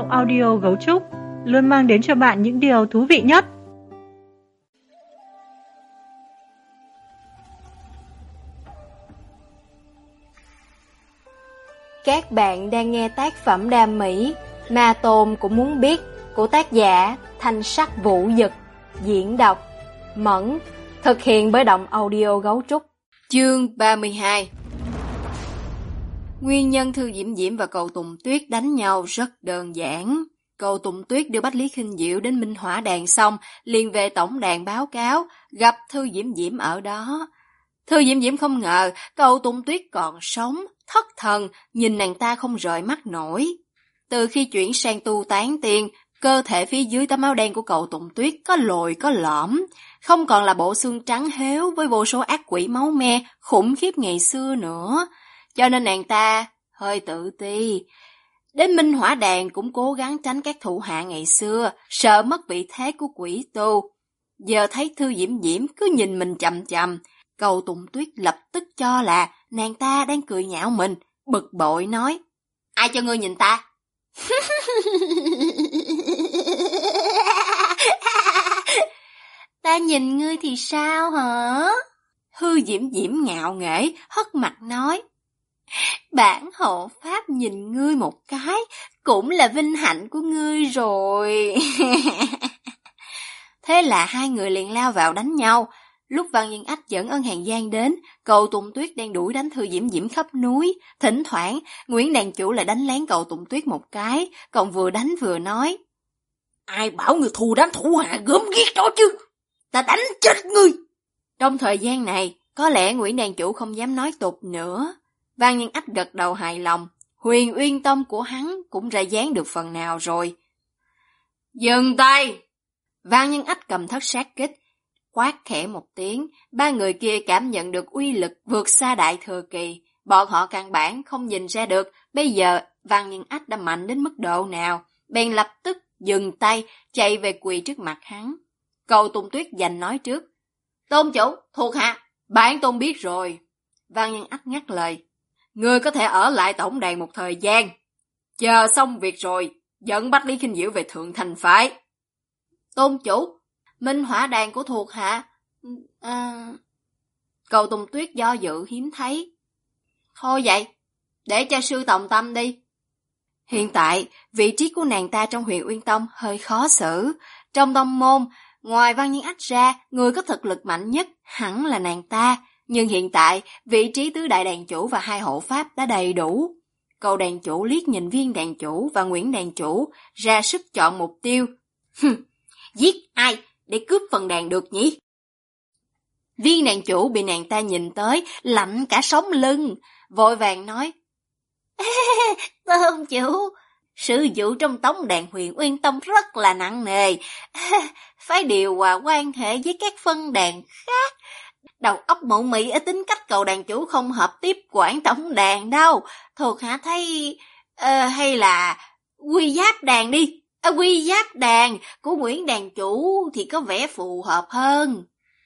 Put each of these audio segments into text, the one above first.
audio Gấu Trúc luôn mang đến cho bạn những điều thú vị nhất. Các bạn đang nghe tác phẩm đam mỹ Ma Tôn Cũng Muốn Biết của tác giả Thanh Sắc Vũ Dực, diễn đọc Mẫn, thực hiện bởi Động Audio Gấu Trúc. Chương 32. Nguyên nhân Thư Diễm Diễm và Cầu Tùng Tuyết đánh nhau rất đơn giản. Cầu Tùng Tuyết đưa Bách Lý Khinh Diệu đến Minh Hỏa Đàn xong, liền về tổng đàn báo cáo, gặp Thư Diễm Diễm ở đó. Thư Diễm Diễm không ngờ Cầu Tùng Tuyết còn sống, thất thần, nhìn nàng ta không rời mắt nổi. Từ khi chuyển sang tu tán tiên, cơ thể phía dưới tấm áo đen của Cầu Tùng Tuyết có lồi có lõm, không còn là bộ xương trắng héo với vô số ác quỷ máu me khủng khiếp ngày xưa nữa. Cho nên nàng ta hơi tự ti. Đến Minh Hỏa Đàn cũng cố gắng tránh các thủ hạ ngày xưa, sợ mất vị thế của quỷ tu. Giờ thấy Thư Diễm Diễm cứ nhìn mình chằm chằm, Cầu Tùng Tuyết lập tức cho là nàng ta đang cười nhạo mình, bực bội nói: "Ai cho ngươi nhìn ta?" "Ta nhìn ngươi thì sao hả?" Thư Diễm Diễm ngạo nghễ, hất mặt nói: "Bản hộ pháp nhìn ngươi một cái, cũng là vinh hạnh của ngươi rồi." Thế là hai người liền lao vào đánh nhau. Lúc Văn Nhân Ách dẫn Ân Hàn Giang đến, Cầu Tùng Tuyết đang đuổi đánh Thư Diễm Diễm khắp núi. Thỉnh thoảng, Nguyễn đàn chủ lại đánh lén Cầu Tùng Tuyết một cái, còn vừa đánh vừa nói: "Ai bảo người thù đám thủ hạ gớm ghiếc đó chứ? Ta đánh chết ngươi!" Trong thời gian này, có lẽ Nguyễn đàn chủ không dám nói tục nữa. Văn Nhân Ách gật đầu hài lòng, Huyền Uyên Tông của hắn cũng ra dáng được phần nào rồi. "Dừng tay!" Văn Nhân Ách cầm thất sát kích, quát khẽ một tiếng, ba người kia cảm nhận được uy lực vượt xa Đại Thừa Kỳ. Bọn họ căn bản không nhìn ra được bây giờ Văn Nhân Ách đã mạnh đến mức độ nào, bèn lập tức dừng tay, chạy về quỳ trước mặt hắn. Cầu Tùng Tuyết giành nói trước: "Tôn chủ, thuộc hạ, bản tôn biết rồi." Văn Nhân Ách ngắt lời: "Ngươi có thể ở lại tổng đàn một thời gian, chờ xong việc rồi, dẫn Bách Lý Khinh Diệu về Thượng Thành phái." "Tôn chủ, Minh Hỏa Đàn của thuộc hạ..." Cầu Tùng Tuyết do dự hiếm thấy. "Thôi vậy, để cho sư Tòng Tâm đi." Hiện tại, vị trí của nàng ta trong Huyền Uyên Tông hơi khó xử. Trong tông môn, ngoài Văn Nhân Ách ra, người có thực lực mạnh nhất hẳn là nàng ta. Nhưng hiện tại, vị trí tứ đại đàn chủ và hai hộ pháp đã đầy đủ. Cầu đàn chủ liếc nhìn Viên đàn chủ và Nguyễn đàn chủ, ra sức chọn mục tiêu. Giết ai để cướp phần đàn được nhỉ? Viên đàn chủ bị nàng ta nhìn tới, lạnh cả sống lưng, vội vàng nói: "Tôn chủ, sự vụ trong tổng đàn Huyền Uyên Tông rất là nặng nề, phải điều hòa quan hệ với các phân đàn khác. Đầu óc mụ mị ở tính cách cầu đàn chủ không hợp tiếp quản tổng đàn đâu. Thuộc hạ thấy hay là quy giáp đàn đi. Quy giáp đàn của Nguyễn đàn chủ thì có vẻ phù hợp hơn."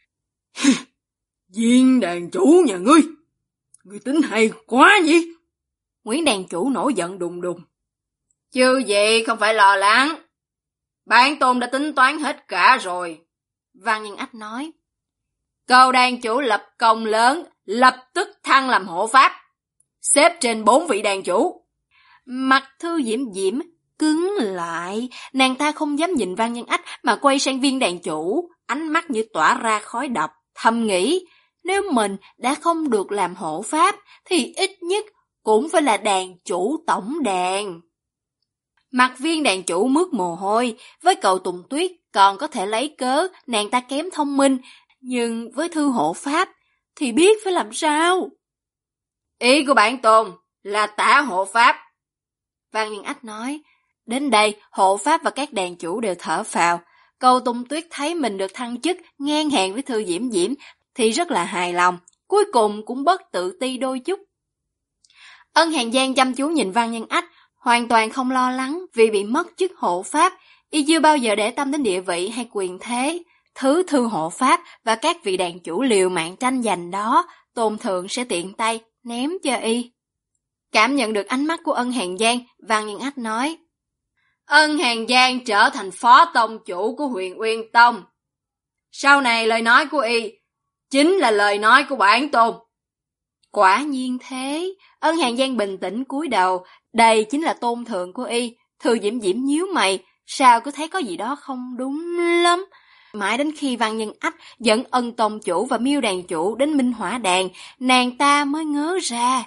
"Viên đàn chủ nhà ngươi tính hay quá nhỉ?" Nguyễn đàn chủ nổi giận đùng đùng. "Chứ gì không phải lo lắng, bản tôn đã tính toán hết cả rồi." Văn Nhân Ách nói. "Cầu đàn chủ lập công lớn, lập tức thăng làm hộ pháp, xếp trên 4 vị đàn chủ." Mặt Thư Diễm Diễm cứng lại, nàng ta không dám nhìn Văn Nhân Ách mà quay sang Viên đàn chủ, ánh mắt như tỏa ra khói độc, thầm nghĩ, nếu mình đã không được làm hộ pháp thì ít nhất cũng phải là đàn chủ tổng đàn. Mặt Viên đàn chủ mướt mồ hôi, với Cầu Tùng Tuyết còn có thể lấy cớ nàng ta kém thông minh, nhưng với Thư hộ pháp thì biết phải làm sao. "Ý của bản tôn là Tả hộ pháp." Văn Nhân Ách nói. Đến đây, hộ pháp và các đàn chủ đều thở phào. Cầu Tùng Tuyết thấy mình được thăng chức ngang hàng với Thư Diễm Diễm thì rất là hài lòng, cuối cùng cũng bớt tự ti đôi chút. Ân Hàn Giang chăm chú nhìn Văn Nhân Ách, hoàn toàn không lo lắng vì bị mất chức hộ pháp, y chưa bao giờ để tâm đến địa vị hay quyền thế. Thứ Thư hộ pháp và các vị đàn chủ liều mạng tranh giành đó, Tôn Thượng sẽ tiện tay ném cho y. Cảm nhận được ánh mắt của Ân Hàn Giang, Văn Nhân Ách nói: Ân Hàn Giang trở thành phó tông chủ của Huyền Uyên Tông. Sau này lời nói của y chính là lời nói của bản tôn. Quả nhiên thế, Ân Hàn Giang bình tĩnh cúi đầu, đây chính là tôn thượng của y. Thư Diễm Diễm nhíu mày, sao cứ thấy có gì đó không đúng lắm. Mãi đến khi Văn Nhân Ách dẫn Ân tông chủ và Miêu đàn chủ đến Minh Hỏa đàn, nàng ta mới ngớ ra.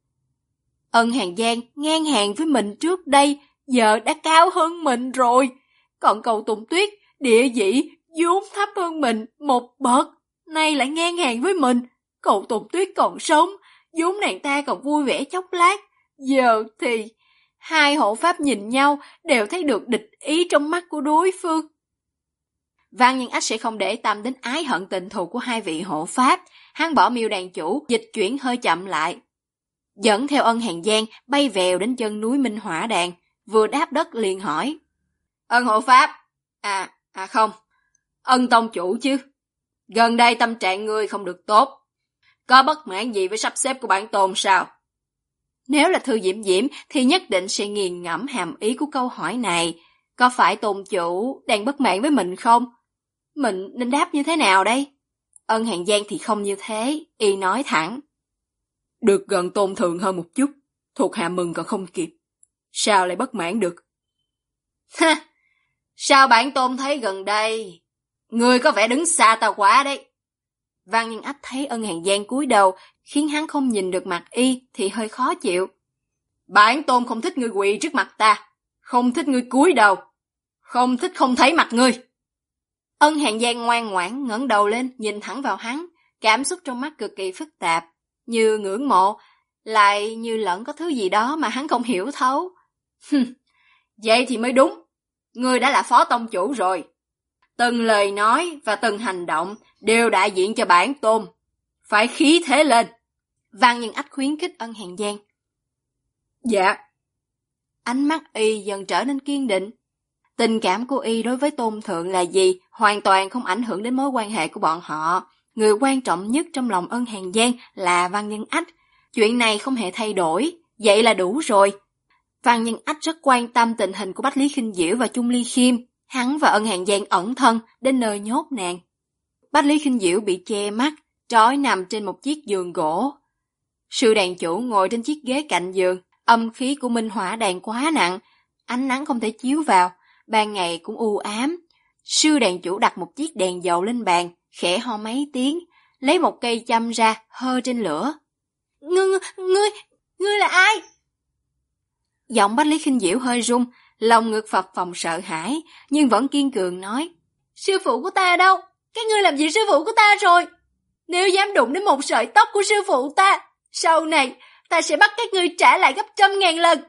Ân Hàn Giang ngang hàng với mình trước đây, giờ đã cao hơn mình rồi. Còn Cầu Tùng Tuyết, địa vị vốn thấp hơn mình một bậc, nay lại ngang hàng với mình. Cầu Tùng Tuyết còn sống, vốn nàng ta còn vui vẻ chốc lát. Giờ thì hai hộ pháp nhìn nhau đều thấy được địch ý trong mắt của đối phương. Văn Nhân Ách sẽ không để tâm đến ái hận tình thù của hai vị hộ pháp. Hắn bỏ Miêu đàn chủ, dịch chuyển hơi chậm lại, dẫn theo Ân Hàn Giang bay vèo đến chân núi Minh Hỏa đàn. Vừa đáp đất liền hỏi: Ân hộ pháp? Không, Ân tông chủ chứ. Gần đây tâm trạng ngươi không được tốt. Có bất mãn gì với sắp xếp của bản tôn sao? Nếu là Thư Diễm Diễm thì nhất định sẽ nghiền ngẫm hàm ý của câu hỏi này. Có phải tôn chủ đang bất mãn với mình không? Mình nên đáp như thế nào đây? Ân Hàn Giang thì không như thế, y nói thẳng: Được gần tôn thượng hơn một chút, thuộc hạ mừng còn không kịp. Sao lại bất mãn được? Ha! Sao bản tôn thấy gần đây ngươi có vẻ đứng xa ta quá đấy. Văn Nhân Ách thấy Ân Hàn Giang cúi đầu, khiến hắn không nhìn được mặt y thì hơi khó chịu. Bản tôn không thích ngươi quỳ trước mặt ta, không thích ngươi cúi đầu, không thích không thấy mặt ngươi. Ân Hàn Giang ngoan ngoãn ngẩng đầu lên nhìn thẳng vào hắn, cảm xúc trong mắt cực kỳ phức tạp, như ngưỡng mộ, lại như lẫn có thứ gì đó mà hắn không hiểu thấu. Vậy thì mới đúng, ngươi đã là phó tông chủ rồi. Từng lời nói và từng hành động đều đại diện cho bản tôn, phải khí thế lên. Văn Nhân Ách khuyến khích Ân Hàn Giang. Dạ. Ánh mắt y dần trở nên kiên định. Tình cảm của y đối với tôn thượng là gì hoàn toàn không ảnh hưởng đến mối quan hệ của bọn họ. Người quan trọng nhất trong lòng Ân Hàn Giang là Văn Nhân Ách. Chuyện này không hề thay đổi, vậy là đủ rồi. Văn Nhân Ách rất quan tâm tình hình của Bách Lý Khinh Diễu và Chung Ly Khiêm. Hắn và Ân Hàn Giang ẩn thân đến nơi nhốt nàng. Bách Lý Khinh Diễu bị che mắt, trói nằm trên một chiếc giường gỗ. Sư đàn chủ ngồi trên chiếc ghế cạnh giường. Âm khí của Minh Hỏa đàn quá nặng, ánh nắng không thể chiếu vào, ban ngày cũng u ám. Sư đàn chủ đặt một chiếc đèn dầu lên bàn, khẽ ho mấy tiếng, lấy một cây châm ra, hơ trên lửa. Ngươi là ai? Giọng Bách Lý Khinh Diễu hơi rung, lòng ngực phập phồng sợ hãi, nhưng vẫn kiên cường nói: Sư phụ của ta đâu? Các ngươi làm gì sư phụ của ta rồi? Nếu dám đụng đến một sợi tóc của sư phụ ta, sau này ta sẽ bắt các ngươi trả lại gấp 100.000 lần.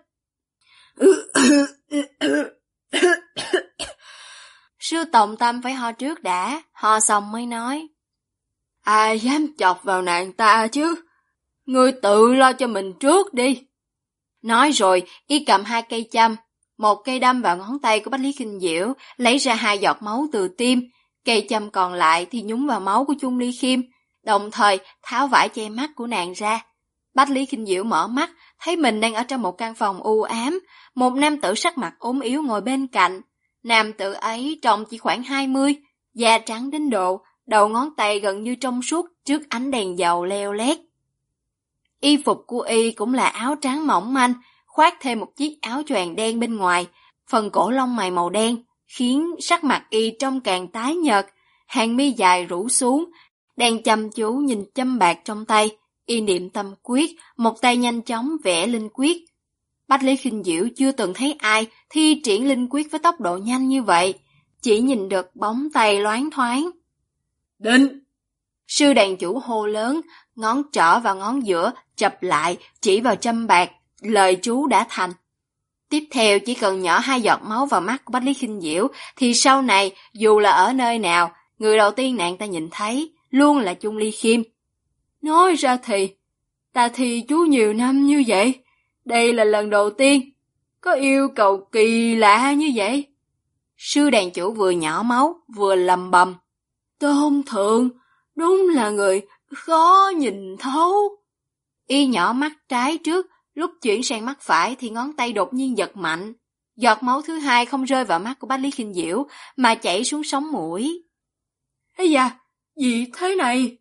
Sư Tổng Tâm phải ho trước đã, ho xong mới nói: Ai dám chọc vào nàng ta chứ? Ngươi tự lo cho mình trước đi. Nói rồi, y cầm 2 cây châm, một cây đâm vào ngón tay của Bách Lý Khinh Diễu, lấy ra 2 giọt máu từ tim, cây châm còn lại thì nhúng vào máu của Chung Ly Khiêm, đồng thời tháo vải che mắt của nàng ra. Bách Lý Khinh Diễu mở mắt, thấy mình đang ở trong một căn phòng u ám, một nam tử sắc mặt ốm yếu ngồi bên cạnh. Nam tử ấy trông chỉ khoảng 20, da trắng đến độ, đầu ngón tay gần như trong suốt trước ánh đèn dầu leo lét. Y phục của y cũng là áo trắng mỏng manh, khoác thêm một chiếc áo choàng đen bên ngoài, phần cổ lông mày màu đen, khiến sắc mặt y trông càng tái nhợt, hàng mi dài rũ xuống, đang chăm chú nhìn châm bạc trong tay. Y niệm tâm quyết, một tay nhanh chóng vẽ linh quyết. Bách Lý Khinh Diễu chưa từng thấy ai thi triển linh quyết với tốc độ nhanh như vậy, chỉ nhìn được bóng tay loáng thoáng. Định! Sư đàn chủ hô lớn, ngón trỏ và ngón giữa chập lại, chỉ vào châm bạc, lời chú đã thành. Tiếp theo chỉ cần nhỏ 2 giọt máu vào mắt của Bách Lý Khinh Diễu, thì sau này dù là ở nơi nào, người đầu tiên nàng ta nhìn thấy luôn là Chung Ly Khiêm. Nói ra thì, ta thi chú nhiều năm như vậy, đây là lần đầu tiên có yêu cầu kỳ lạ như vậy. Sư đàn chủ vừa nhỏ máu vừa lầm bầm: Tôn thượng, đúng là người khó nhìn thấu. Y nhỏ mắt trái trước, lúc chuyển sang mắt phải thì ngón tay đột nhiên giật mạnh, Giọt máu thứ hai không rơi vào mắt của Bách Lý Khinh Diễu mà chảy xuống sống mũi. Ây da, gì thế này?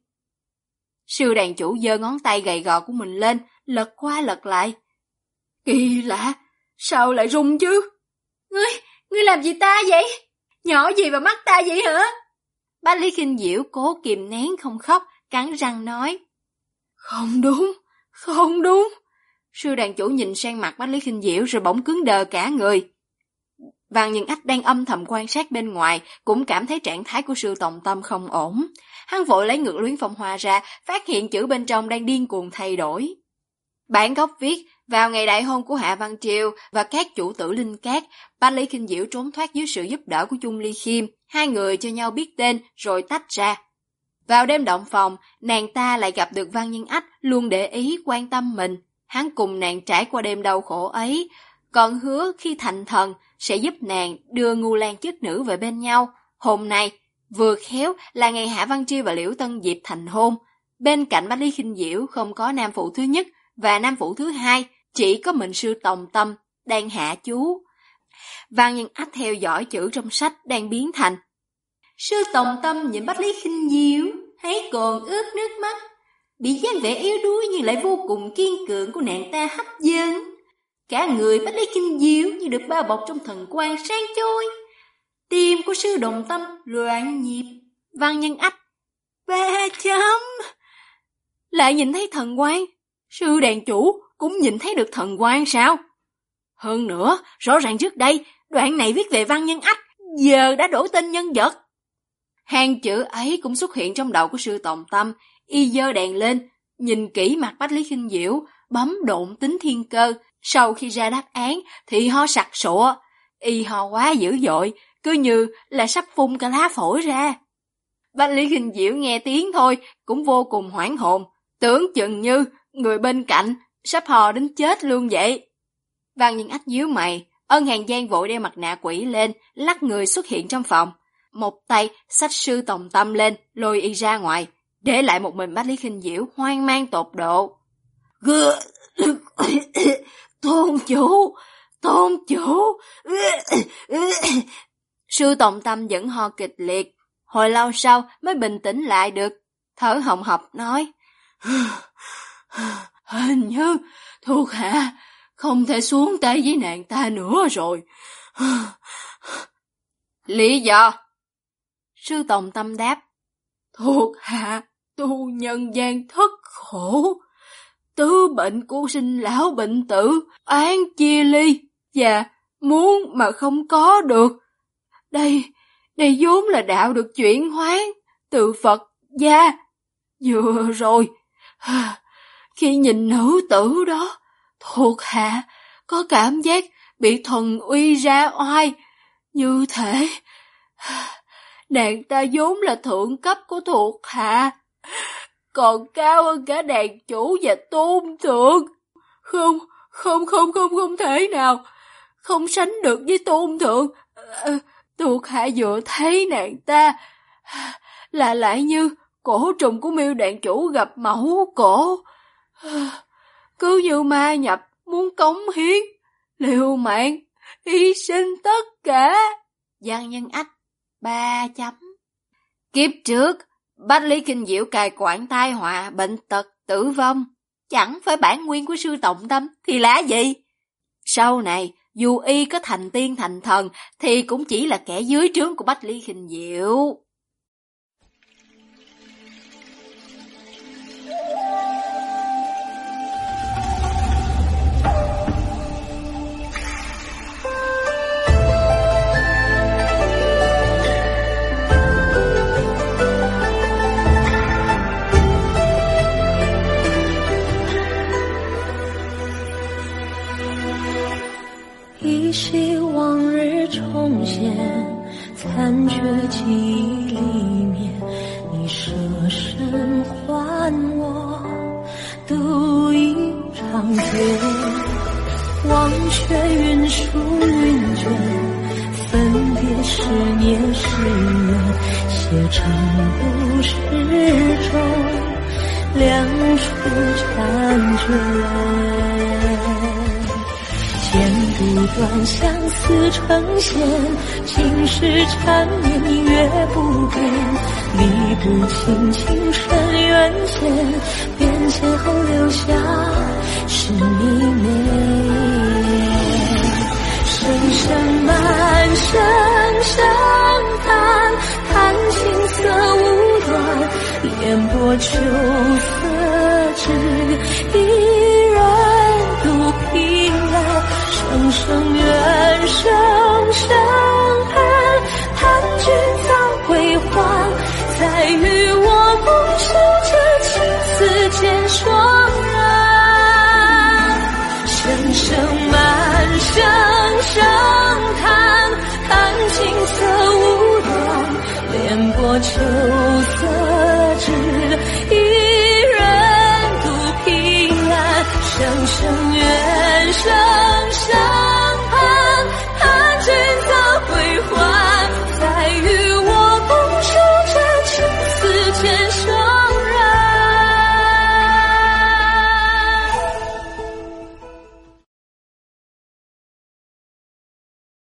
Sư đàn chủ giơ ngón tay gầy gò của mình lên, lật qua lật lại. Kỳ lạ, sao lại rung chứ? Ngươi làm gì ta vậy? Nhỏ gì vào mắt ta vậy hả? Bách Lý Khinh Diễu cố kìm nén không khóc, cắn răng nói. Không đúng. Sư đàn chủ nhìn sang mặt Bách Lý Khinh Diễu rồi bỗng cứng đờ cả người. Văn Nhân Ách đang âm thầm quan sát bên ngoài, cũng cảm thấy trạng thái của Sư Tòng Tâm không ổn. Hắn vội lấy ngược luyến phong hoa ra, phát hiện chữ bên trong đang điên cuồng thay đổi. Bản gốc viết, vào ngày đại hôn của Hạ Văn Triều và các chủ tử Linh Cát, Bách Lý Khinh Diễu trốn thoát dưới sự giúp đỡ của Chung Ly Khiêm, hai người cho nhau biết tên rồi tách ra. Vào đêm động phòng, nàng ta lại gặp được Văn Nhân Ách luôn để ý quan tâm mình. Hắn cùng nàng trải qua đêm đau khổ ấy, còn hứa khi thành thần sẽ giúp nàng đưa Ngu Lan chức nữ về bên nhau. Hôm nay, vừa khéo là ngày Hạ Văn Triều và Liễu Tân Diệp thành hôn. Bên cạnh Bách Lý Khinh Diễu không có nam phụ thứ nhất và nam phụ thứ hai, chỉ có mình Sư Tòng Tâm đang hạ chú. Văn Nhân Ách theo dõi chữ trong sách đang biến thành: Sư Tòng Tâm nhìn Bách Lý Khinh Diễu, thấy còn ướt nước mắt, bị dáng vẻ yếu đuối nhưng lại vô cùng kiên cường của nàng ta hấp dẫn. Cả người Bách Lý Khinh Diễu như được bao bọc trong thần quang sáng chói. Tim của Sư Đồng Tâm loạn nhịp. Văn Nhân Ách 3 chấm. Lại nhìn thấy thần quang. Sư đàn chủ cũng nhìn thấy được thần quang sao? Hơn nữa, rõ ràng trước đây đoạn này viết về Văn Nhân Ách, giờ đã đổi tên nhân vật. Hàng chữ ấy cũng xuất hiện trong đầu của Sư Tòng Tâm. Y giơ đèn lên, nhìn kỹ mặt Bách Lý Khinh Diễu, bấm độn tính thiên cơ. Sau khi ra đáp án thì ho sặc sụa. Y ho quá dữ dội, cứ như là sắp phun cả lá phổi ra. Bách Lý Khinh Diễu nghe tiếng thôi cũng vô cùng hoảng hồn, tưởng chừng như người bên cạnh sắp ho đến chết luôn vậy. Văn Nhân Ách nhíu mày, Ân Hàn Giang vội đeo mặt nạ quỷ lên, lắc người xuất hiện trong phòng. Một tay xách Sư Tòng Tâm lên, lôi y ra ngoài, để lại một mình Bách Lý Khinh Diễu hoang mang tột độ. Tôn chủ. Sư Tòng Tâm vẫn ho kịch liệt, hồi lâu sau mới bình tĩnh lại được, thở hồng hộc nói: Hình như thuộc hạ không thể xuống tay với nàng ta nữa rồi. Lý do? Sư Tòng Tâm đáp: Thuộc hạ tu nhân gian thất khổ, tứ bệnh của sinh lão bệnh tử, án chia ly, và muốn mà không có được. Đây vốn là đạo được chuyển hóa từ Phật gia. Vừa rồi, khi nhìn nữ tử đó, thuộc hạ có cảm giác bị thần uy ra oai, như thể nàng ta vốn là thượng cấp của thuộc hạ, còn cao hơn cả đàn chủ và tôn thượng. Không thể nào, không sánh được với tôn thượng. Thuộc hạ vừa thấy nàng ta là lại như cổ trùng của Miêu đàn chủ gặp mẫu cổ, cứ như ma nhập muốn cống hiến, liều mạng, hy sinh tất cả. Văn Nhân Ách 3 chấm. Kiếp trước, Bách Lý Khinh Diễu cai quản tai họa, bệnh tật, tử vong, chẳng phải bản nguyên của Sư Tòng Tâm thì là gì? Sau này, dù y có thành tiên thành thần thì cũng chỉ là kẻ dưới trướng của Bách Lý Khinh Diễu. 依稀往日重现，残缺记忆里面，你舍身还我独一长剑，忘却云舒云卷，分别是年是月，写成故事中两处婵娟。 不断相思成线，今世缠绵你越不变，理不清情深缘浅，变迁后留下是你美。声声满声声叹，叹青涩无端，烟波秋色只一人独凭栏。声声怨，声声恨，盼君早归还，再与我共守这青丝渐霜染。声声满，声声叹，叹青涩无端，莲波秋